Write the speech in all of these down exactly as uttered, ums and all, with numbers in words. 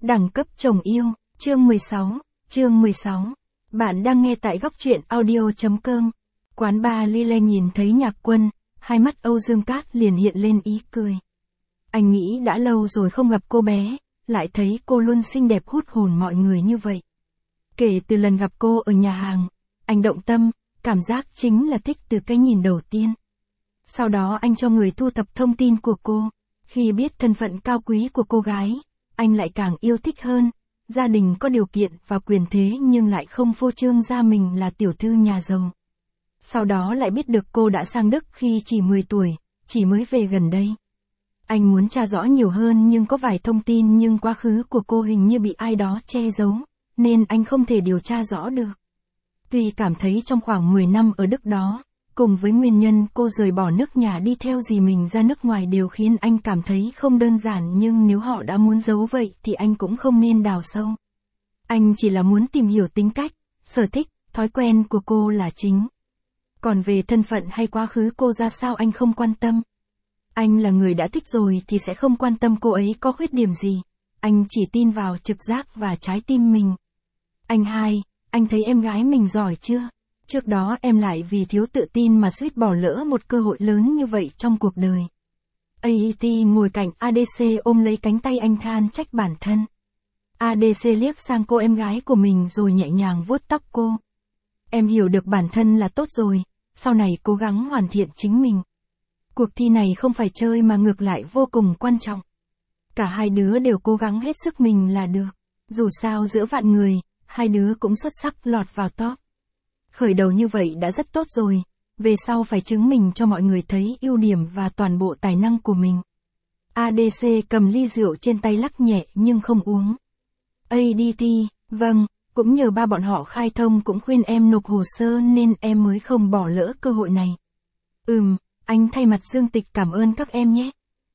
Đẳng cấp chồng yêu, chương mười sáu, chương mười sáu. Bạn đang nghe tại góc truyện audio.com. Quán bar Lily nhìn thấy Nhạc Quân, hai mắt Âu Dương Cát liền hiện lên ý cười. Anh nghĩ đã lâu rồi không gặp cô bé, lại thấy cô luôn xinh đẹp hút hồn mọi người như vậy. Kể từ lần gặp cô ở nhà hàng, anh động tâm, cảm giác chính là thích từ cái nhìn đầu tiên. Sau đó anh cho người thu thập thông tin của cô, khi biết thân phận cao quý của cô gái, anh lại càng yêu thích hơn. Gia đình có điều kiện và quyền thế nhưng lại không phô trương ra mình là tiểu thư nhà giàu. Sau đó lại biết được cô đã sang Đức khi chỉ mười tuổi, chỉ mới về gần đây. Anh muốn tra rõ nhiều hơn nhưng có vài thông tin nhưng quá khứ của cô hình như bị ai đó che giấu, nên anh không thể điều tra rõ được. Tuy cảm thấy trong khoảng mười năm ở Đức đó, cùng với nguyên nhân cô rời bỏ nước nhà đi theo dì mình ra nước ngoài đều khiến anh cảm thấy không đơn giản, nhưng nếu họ đã muốn giấu vậy thì anh cũng không nên đào sâu. Anh chỉ là muốn tìm hiểu tính cách, sở thích, thói quen của cô là chính. Còn về thân phận hay quá khứ cô ra sao anh không quan tâm. Anh là người đã thích rồi thì sẽ không quan tâm cô ấy có khuyết điểm gì. Anh chỉ tin vào trực giác và trái tim mình. Anh hai, anh thấy em gái mình giỏi chưa? Trước đó em lại vì thiếu tự tin mà suýt bỏ lỡ một cơ hội lớn như vậy trong cuộc đời. a e tê ngồi cạnh a đê xê ôm lấy cánh tay anh than trách bản thân. a đê xê liếc sang cô em gái của mình rồi nhẹ nhàng vuốt tóc cô. Em hiểu được bản thân là tốt rồi, sau này cố gắng hoàn thiện chính mình. Cuộc thi này không phải chơi mà ngược lại vô cùng quan trọng. Cả hai đứa đều cố gắng hết sức mình là được. Dù sao giữa vạn người, hai đứa cũng xuất sắc lọt vào top. Khởi đầu như vậy đã rất tốt rồi, về sau phải chứng minh cho mọi người thấy ưu điểm và toàn bộ tài năng của mình. a đê xê cầm ly rượu trên tay lắc nhẹ nhưng không uống. a đê tê, vâng, cũng nhờ ba bọn họ khai thông cũng khuyên em nộp hồ sơ nên em mới không bỏ lỡ cơ hội này. Ừm, anh thay mặt Dương Tịch cảm ơn các em nhé.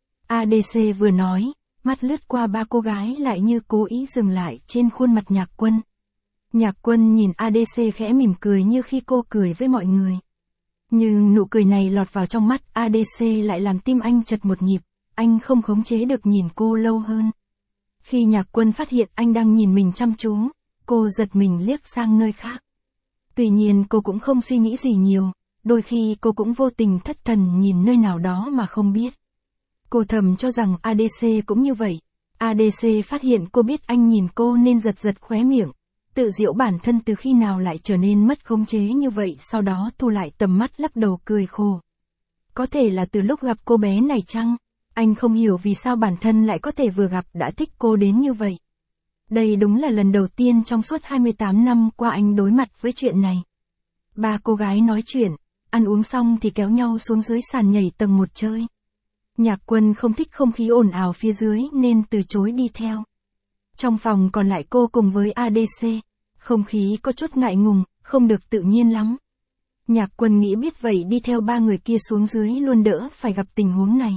a đê xê vừa nói, mắt lướt qua ba cô gái lại như cố ý dừng lại trên khuôn mặt Nhạc Quân. Nhạc Quân nhìn a đê xê khẽ mỉm cười như khi cô cười với mọi người. Nhưng nụ cười này lọt vào trong mắt a đê xê lại làm tim anh chật một nhịp, anh không khống chế được nhìn cô lâu hơn. Khi Nhạc Quân phát hiện anh đang nhìn mình chăm chú, cô giật mình liếc sang nơi khác. Tuy nhiên cô cũng không suy nghĩ gì nhiều, đôi khi cô cũng vô tình thất thần nhìn nơi nào đó mà không biết. Cô thầm cho rằng a đê xê cũng như vậy. a đê xê phát hiện cô biết anh nhìn cô nên giật giật khóe miệng. Tự giễu bản thân từ khi nào lại trở nên mất khống chế như vậy, sau đó thu lại tầm mắt lắc đầu cười khổ. Có thể là từ lúc gặp cô bé này chăng? Anh không hiểu vì sao bản thân lại có thể vừa gặp đã thích cô đến như vậy. Đây đúng là lần đầu tiên trong suốt hai mươi tám năm qua anh đối mặt với chuyện này. Ba cô gái nói chuyện, ăn uống xong thì kéo nhau xuống dưới sàn nhảy tầng một chơi. Nhạc Quân không thích không khí ồn ào phía dưới nên từ chối đi theo. Trong phòng còn lại cô cùng với a đê xê, không khí có chút ngại ngùng, không được tự nhiên lắm. Nhạc Quân nghĩ biết vậy đi theo ba người kia xuống dưới luôn đỡ phải gặp tình huống này.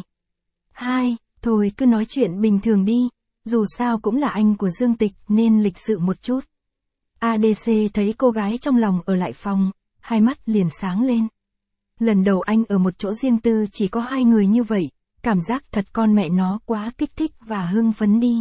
Hai, thôi cứ nói chuyện bình thường đi, dù sao cũng là anh của Dương Tịch nên lịch sự một chút. a đê xê thấy cô gái trong lòng ở lại phòng, hai mắt liền sáng lên. Lần đầu anh ở một chỗ riêng tư chỉ có hai người như vậy, cảm giác thật con mẹ nó quá kích thích và hưng phấn đi.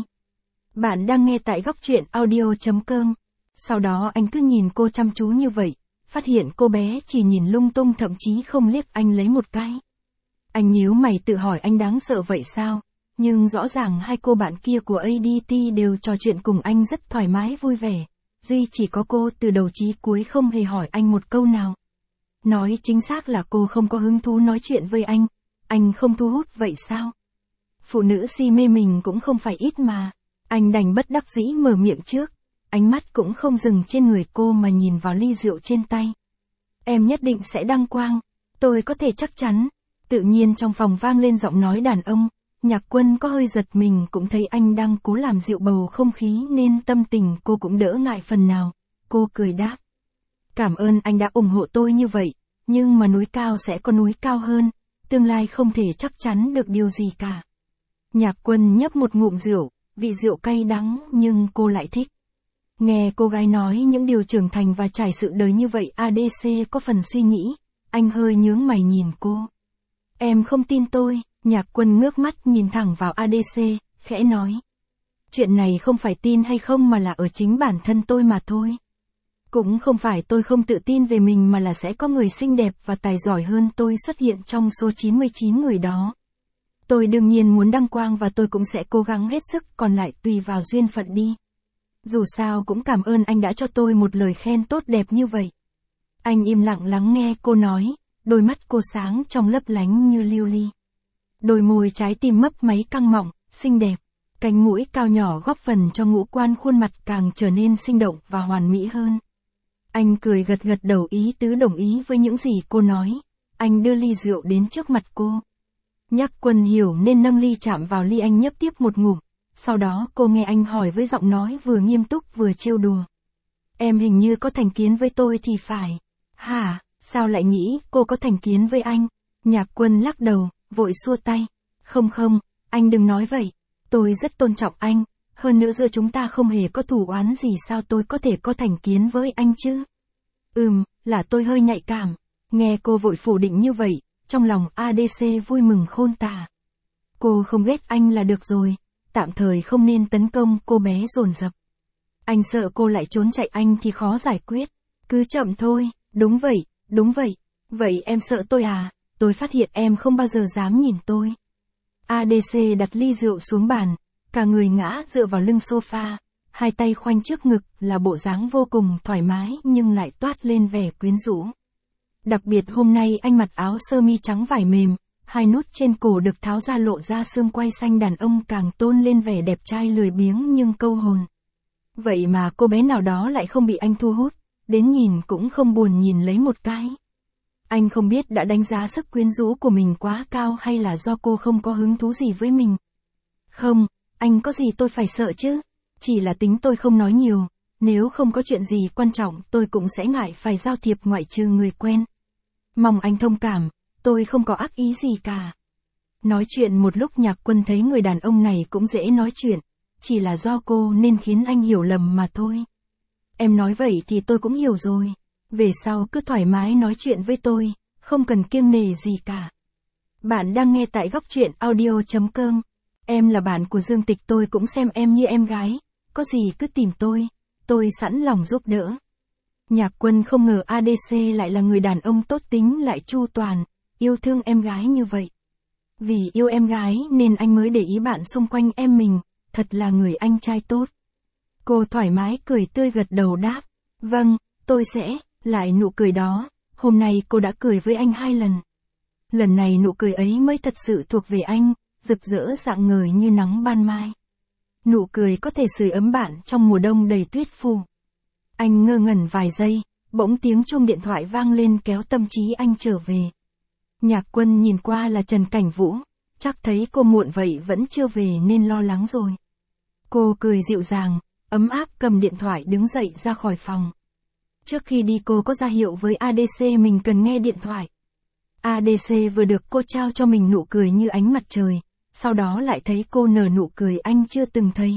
Bạn đang nghe tại góc truyện audio.com. Sau đó anh cứ nhìn cô chăm chú như vậy, phát hiện cô bé chỉ nhìn lung tung thậm chí không liếc anh lấy một cái. Anh nhíu mày tự hỏi anh đáng sợ vậy sao, nhưng rõ ràng hai cô bạn kia của a đê tê đều trò chuyện cùng anh rất thoải mái vui vẻ. Duy chỉ có cô từ đầu chí cuối không hề hỏi anh một câu nào. Nói chính xác là cô không có hứng thú nói chuyện với anh, anh không thu hút vậy sao? Phụ nữ si mê mình cũng không phải ít mà. Anh đành bất đắc dĩ mở miệng trước, ánh mắt cũng không dừng trên người cô mà nhìn vào ly rượu trên tay. Em nhất định sẽ đăng quang, tôi có thể chắc chắn. Tự nhiên trong phòng vang lên giọng nói đàn ông, Nhạc Quân có hơi giật mình cũng thấy anh đang cố làm dịu bầu không khí nên tâm tình cô cũng đỡ ngại phần nào. Cô cười đáp. Cảm ơn anh đã ủng hộ tôi như vậy, nhưng mà núi cao sẽ có núi cao hơn, tương lai không thể chắc chắn được điều gì cả. Nhạc Quân nhấp một ngụm rượu, vị rượu cay đắng nhưng cô lại thích. Nghe cô gái nói những điều trưởng thành và trải sự đời như vậy, a đê xê có phần suy nghĩ, anh hơi nhướng mày nhìn cô. Em không tin tôi, Nhạc Quân ngước mắt nhìn thẳng vào a đê xê, khẽ nói. Chuyện này không phải tin hay không mà là ở chính bản thân tôi mà thôi. Cũng không phải tôi không tự tin về mình mà là sẽ có người xinh đẹp và tài giỏi hơn tôi xuất hiện trong số chín mươi chín người đó. Tôi đương nhiên muốn đăng quang và tôi cũng sẽ cố gắng hết sức, còn lại tùy vào duyên phận đi. Dù sao cũng cảm ơn anh đã cho tôi một lời khen tốt đẹp như vậy. Anh im lặng lắng nghe cô nói, đôi mắt cô sáng trong lấp lánh như lưu ly. Đôi môi trái tim mấp máy căng mọng, xinh đẹp. Cánh mũi cao nhỏ góp phần cho ngũ quan khuôn mặt càng trở nên sinh động và hoàn mỹ hơn. Anh cười gật gật đầu ý tứ đồng ý với những gì cô nói. Anh đưa ly rượu đến trước mặt cô. Nhạc Quân hiểu nên nâng ly chạm vào ly, anh nhấp tiếp một ngụm. Sau đó cô nghe anh hỏi với giọng nói vừa nghiêm túc vừa trêu đùa. Em hình như có thành kiến với tôi thì phải. Hả, sao lại nghĩ cô có thành kiến với anh? Nhạc Quân lắc đầu, vội xua tay. Không không, anh đừng nói vậy. Tôi rất tôn trọng anh. Hơn nữa giữa chúng ta không hề có thù oán gì, sao tôi có thể có thành kiến với anh chứ? Ừm, là tôi hơi nhạy cảm. Nghe cô vội phủ định như vậy, trong lòng a đê xê vui mừng khôn tả. Cô không ghét anh là được rồi, tạm thời không nên tấn công cô bé dồn dập. Anh sợ cô lại trốn chạy anh thì khó giải quyết. Cứ chậm thôi, đúng vậy, đúng vậy. Vậy em sợ tôi à? Tôi phát hiện em không bao giờ dám nhìn tôi. a đê xê đặt ly rượu xuống bàn, cả người ngã dựa vào lưng sofa, hai tay khoanh trước ngực là bộ dáng vô cùng thoải mái nhưng lại toát lên vẻ quyến rũ. Đặc biệt hôm nay anh mặc áo sơ mi trắng vải mềm, hai nút trên cổ được tháo ra lộ ra xương quai xanh đàn ông càng tôn lên vẻ đẹp trai lười biếng nhưng câu hồn. Vậy mà cô bé nào đó lại không bị anh thu hút, đến nhìn cũng không buồn nhìn lấy một cái. Anh không biết đã đánh giá sức quyến rũ của mình quá cao hay là do cô không có hứng thú gì với mình. Không, anh có gì tôi phải sợ chứ? Chỉ là tính tôi không nói nhiều, nếu không có chuyện gì quan trọng tôi cũng sẽ ngại phải giao thiệp ngoại trừ người quen. Mong anh thông cảm, tôi không có ác ý gì cả. Nói chuyện một lúc Nhạc Quân thấy người đàn ông này cũng dễ nói chuyện, chỉ là do cô nên khiến anh hiểu lầm mà thôi. Em nói vậy thì tôi cũng hiểu rồi. Về sau cứ thoải mái nói chuyện với tôi, không cần kiêng nể gì cả. Bạn đang nghe tại góc truyện audio chấm com. Em là bạn của Dương Tịch, tôi cũng xem em như em gái. Có gì cứ tìm tôi, tôi sẵn lòng giúp đỡ. Nhạc Quân không ngờ a đê xê lại là người đàn ông tốt tính lại chu toàn, yêu thương em gái như vậy. Vì yêu em gái nên anh mới để ý bạn xung quanh em mình, thật là người anh trai tốt. Cô thoải mái cười tươi gật đầu đáp. Vâng, tôi sẽ, lại nụ cười đó, hôm nay cô đã cười với anh hai lần. Lần này nụ cười ấy mới thật sự thuộc về anh, rực rỡ rạng ngời như nắng ban mai. Nụ cười có thể sưởi ấm bạn trong mùa đông đầy tuyết phủ. Anh ngơ ngẩn vài giây, bỗng tiếng chuông điện thoại vang lên kéo tâm trí anh trở về. Nhạc Quân nhìn qua là Trần Cảnh Vũ, chắc thấy cô muộn vậy vẫn chưa về nên lo lắng rồi. Cô cười dịu dàng, ấm áp cầm điện thoại đứng dậy ra khỏi phòng. Trước khi đi cô có ra hiệu với a đê xê mình cần nghe điện thoại. a đê xê vừa được cô trao cho mình nụ cười như ánh mặt trời, sau đó lại thấy cô nở nụ cười anh chưa từng thấy.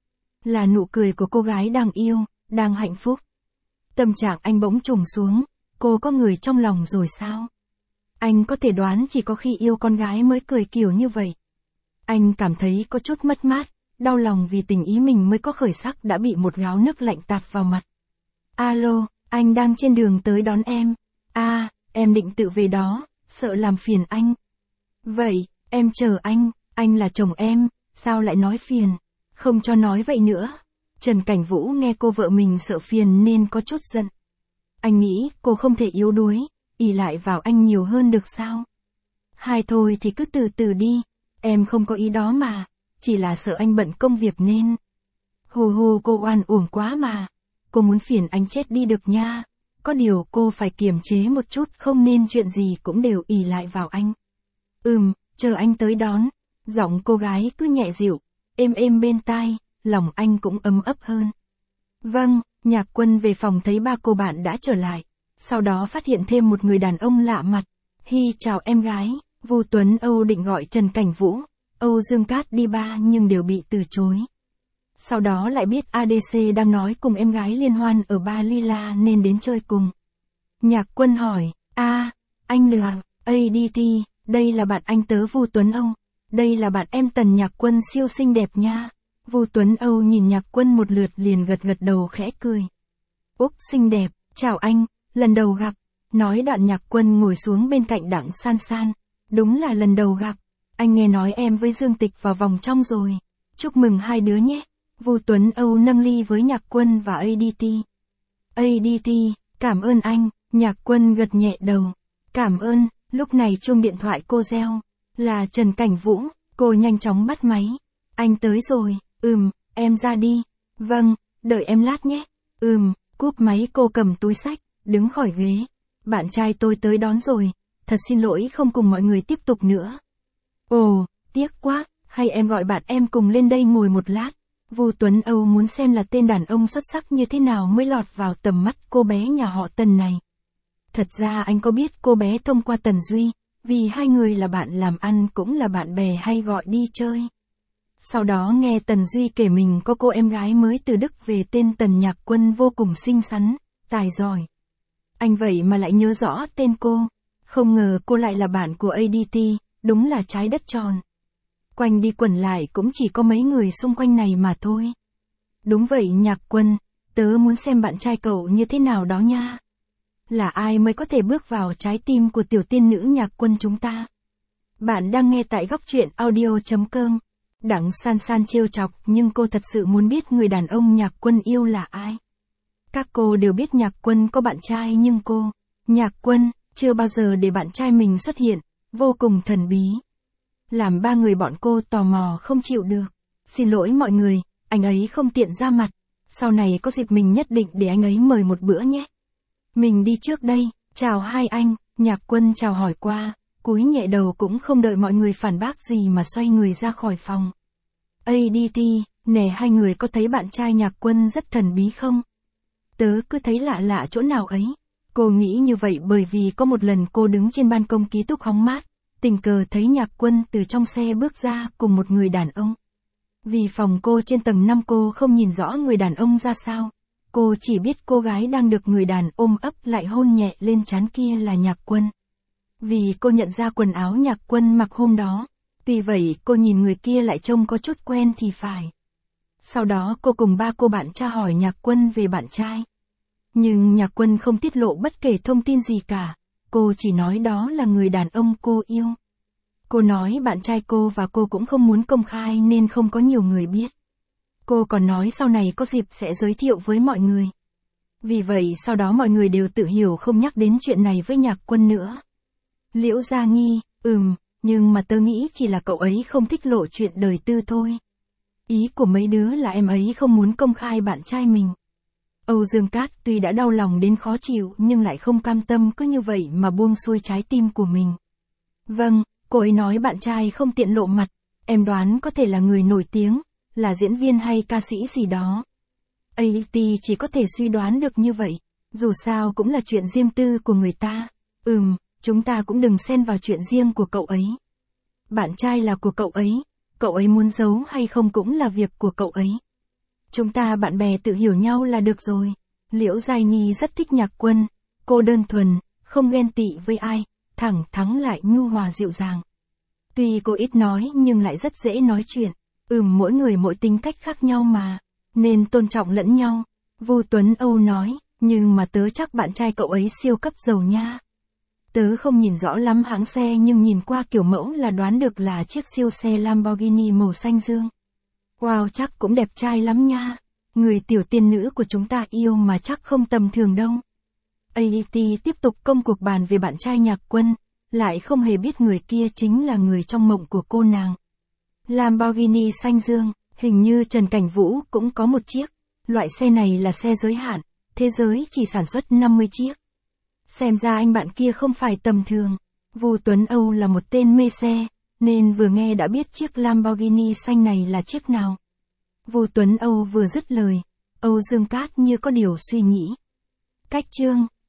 Là nụ cười của cô gái đang yêu, đang hạnh phúc. Tâm trạng anh bỗng trùng xuống, cô có người trong lòng rồi sao? Anh có thể đoán chỉ có khi yêu con gái mới cười kiểu như vậy. Anh cảm thấy có chút mất mát, đau lòng vì tình ý mình mới có khởi sắc đã bị một gáo nước lạnh tạt vào mặt. Alo, anh đang trên đường tới đón em. À, em định tự về đó, sợ làm phiền anh. Vậy, em chờ anh, anh là chồng em, sao lại nói phiền? Không cho nói vậy nữa. Trần Cảnh Vũ nghe cô vợ mình sợ phiền nên có chút giận. Anh nghĩ cô không thể yếu đuối, ỷ lại vào anh nhiều hơn được sao? Hai thôi thì cứ từ từ đi, em không có ý đó mà, chỉ là sợ anh bận công việc nên. Hù hù cô oan uổng quá mà, cô muốn phiền anh chết đi được nha, có điều cô phải kiềm chế một chút, không nên chuyện gì cũng đều ỷ lại vào anh. Ừm, chờ anh tới đón, giọng cô gái cứ nhẹ dịu, êm êm bên tai, lòng anh cũng ấm ấp hơn. Vâng, Nhạc Quân về phòng thấy ba cô bạn đã trở lại, sau đó phát hiện thêm một người đàn ông lạ mặt. Hi chào em gái, Vu Tuấn Âu định gọi Trần Cảnh Vũ, Âu Dương Cát đi ba nhưng đều bị từ chối. Sau đó lại biết a đê xê đang nói cùng em gái liên hoan ở Ba Lila nên đến chơi cùng. Nhạc Quân hỏi, a, anh lừa, a đê tê, đây là bạn anh tớ Vu Tuấn Âu, đây là bạn em Tần Nhạc Quân siêu xinh đẹp nha. Vu Tuấn Âu nhìn Nhạc Quân một lượt liền gật gật đầu khẽ cười. Úc xinh đẹp, chào anh, lần đầu gặp. Nói đoạn Nhạc Quân ngồi xuống bên cạnh Đặng San San. Đúng là lần đầu gặp. Anh nghe nói em với Dương Tịch vào vòng trong rồi. Chúc mừng hai đứa nhé. Vu Tuấn Âu nâng ly với Nhạc Quân và a đê tê. a đê tê, cảm ơn anh. Nhạc Quân gật nhẹ đầu. Cảm ơn. Lúc này chuông điện thoại cô reo. Là Trần Cảnh Vũ. Cô nhanh chóng bắt máy. Anh tới rồi. Ừm, em ra đi. Vâng, đợi em lát nhé. Ừm, cúp máy cô cầm túi xách, đứng khỏi ghế. Bạn trai tôi tới đón rồi. Thật xin lỗi không cùng mọi người tiếp tục nữa. Ồ, tiếc quá, hay em gọi bạn em cùng lên đây ngồi một lát. Vu Tuấn Âu muốn xem là tên đàn ông xuất sắc như thế nào mới lọt vào tầm mắt cô bé nhà họ Tần này. Thật ra anh có biết cô bé thông qua Tần Duy, vì hai người là bạn làm ăn cũng là bạn bè hay gọi đi chơi. Sau đó nghe Tần Duy kể mình có cô em gái mới từ Đức về tên Tần Nhạc Quân vô cùng xinh xắn, tài giỏi. Anh vậy mà lại nhớ rõ tên cô, không ngờ cô lại là bạn của a đê tê, đúng là trái đất tròn. Quanh đi quẩn lại cũng chỉ có mấy người xung quanh này mà thôi. Đúng vậy Nhạc Quân, tớ muốn xem bạn trai cậu như thế nào đó nha. Là ai mới có thể bước vào trái tim của tiểu tiên nữ Nhạc Quân chúng ta? Bạn đang nghe tại góc truyện audio chấm com. Đặng San San trêu chọc nhưng cô thật sự muốn biết người đàn ông Nhạc Quân yêu là ai. Các cô đều biết Nhạc Quân có bạn trai nhưng cô, Nhạc Quân, chưa bao giờ để bạn trai mình xuất hiện, vô cùng thần bí. Làm ba người bọn cô tò mò không chịu được. Xin lỗi mọi người, anh ấy không tiện ra mặt. Sau này có dịp mình nhất định để anh ấy mời một bữa nhé. Mình đi trước đây, chào hai anh. Nhạc Quân chào hỏi qua, cúi nhẹ đầu cũng không đợi mọi người phản bác gì mà xoay người ra khỏi phòng. a đê tê, nè hai người có thấy bạn trai Nhạc Quân rất thần bí không? Tớ cứ thấy lạ lạ chỗ nào ấy. Cô nghĩ như vậy bởi vì có một lần cô đứng trên ban công ký túc hóng mát, tình cờ thấy Nhạc Quân từ trong xe bước ra cùng một người đàn ông. Vì phòng cô trên tầng năm cô không nhìn rõ người đàn ông ra sao. Cô chỉ biết cô gái đang được người đàn ôm ấp lại hôn nhẹ lên trán kia là Nhạc Quân. Vì cô nhận ra quần áo Nhạc Quân mặc hôm đó. Tuy vậy cô nhìn người kia lại trông có chút quen thì phải. Sau đó cô cùng ba cô bạn tra hỏi Nhạc Quân về bạn trai. Nhưng Nhạc Quân không tiết lộ bất kể thông tin gì cả. Cô chỉ nói đó là người đàn ông cô yêu. Cô nói bạn trai cô và cô cũng không muốn công khai nên không có nhiều người biết. Cô còn nói sau này có dịp sẽ giới thiệu với mọi người. Vì vậy sau đó mọi người đều tự hiểu không nhắc đến chuyện này với Nhạc Quân nữa. Liễu Gia nghi, ừm, nhưng mà tớ nghĩ chỉ là cậu ấy không thích lộ chuyện đời tư thôi. Ý của mấy đứa là em ấy không muốn công khai bạn trai mình. Âu Dương Cát tuy đã đau lòng đến khó chịu nhưng lại không cam tâm cứ như vậy mà buông xuôi trái tim của mình. Vâng, cô ấy nói bạn trai không tiện lộ mặt, em đoán có thể là người nổi tiếng, là diễn viên hay ca sĩ gì đó. a đê tê chỉ có thể suy đoán được như vậy, dù sao cũng là chuyện riêng tư của người ta. Ừm, chúng ta cũng đừng xen vào chuyện riêng của cậu ấy. Bạn trai là của cậu ấy, cậu ấy muốn giấu hay không cũng là việc của cậu ấy. Chúng ta bạn bè tự hiểu nhau là được rồi. Liễu Giai Nhi rất thích Nhạc Quân, cô đơn thuần, không ghen tị với ai, thẳng thắn lại nhu hòa dịu dàng. Tuy cô ít nói nhưng lại rất dễ nói chuyện. Ừm, mỗi người mỗi tính cách khác nhau mà, nên tôn trọng lẫn nhau. Vu Tuấn Âu nói, nhưng mà tớ chắc bạn trai cậu ấy siêu cấp giàu nha. Tớ không nhìn rõ lắm hãng xe nhưng nhìn qua kiểu mẫu là đoán được là chiếc siêu xe Lamborghini màu xanh dương. Wow, chắc cũng đẹp trai lắm nha. Người tiểu tiên nữ của chúng ta yêu mà chắc không tầm thường đâu. a đê tê tiếp tục công cuộc bàn về bạn trai Nhạc Quân, lại không hề biết người kia chính là người trong mộng của cô nàng. Lamborghini xanh dương, hình như Trần Cảnh Vũ cũng có một chiếc. Loại xe này là xe giới hạn, thế giới chỉ sản xuất năm mươi chiếc. Xem ra anh bạn kia không phải tầm thường. Vu Tuấn Âu là một tên mê xe, nên vừa nghe đã biết chiếc Lamborghini xanh này là chiếc nào. Vu Tuấn Âu vừa dứt lời, Âu Dương Cát như có điều suy nghĩ. Cách chương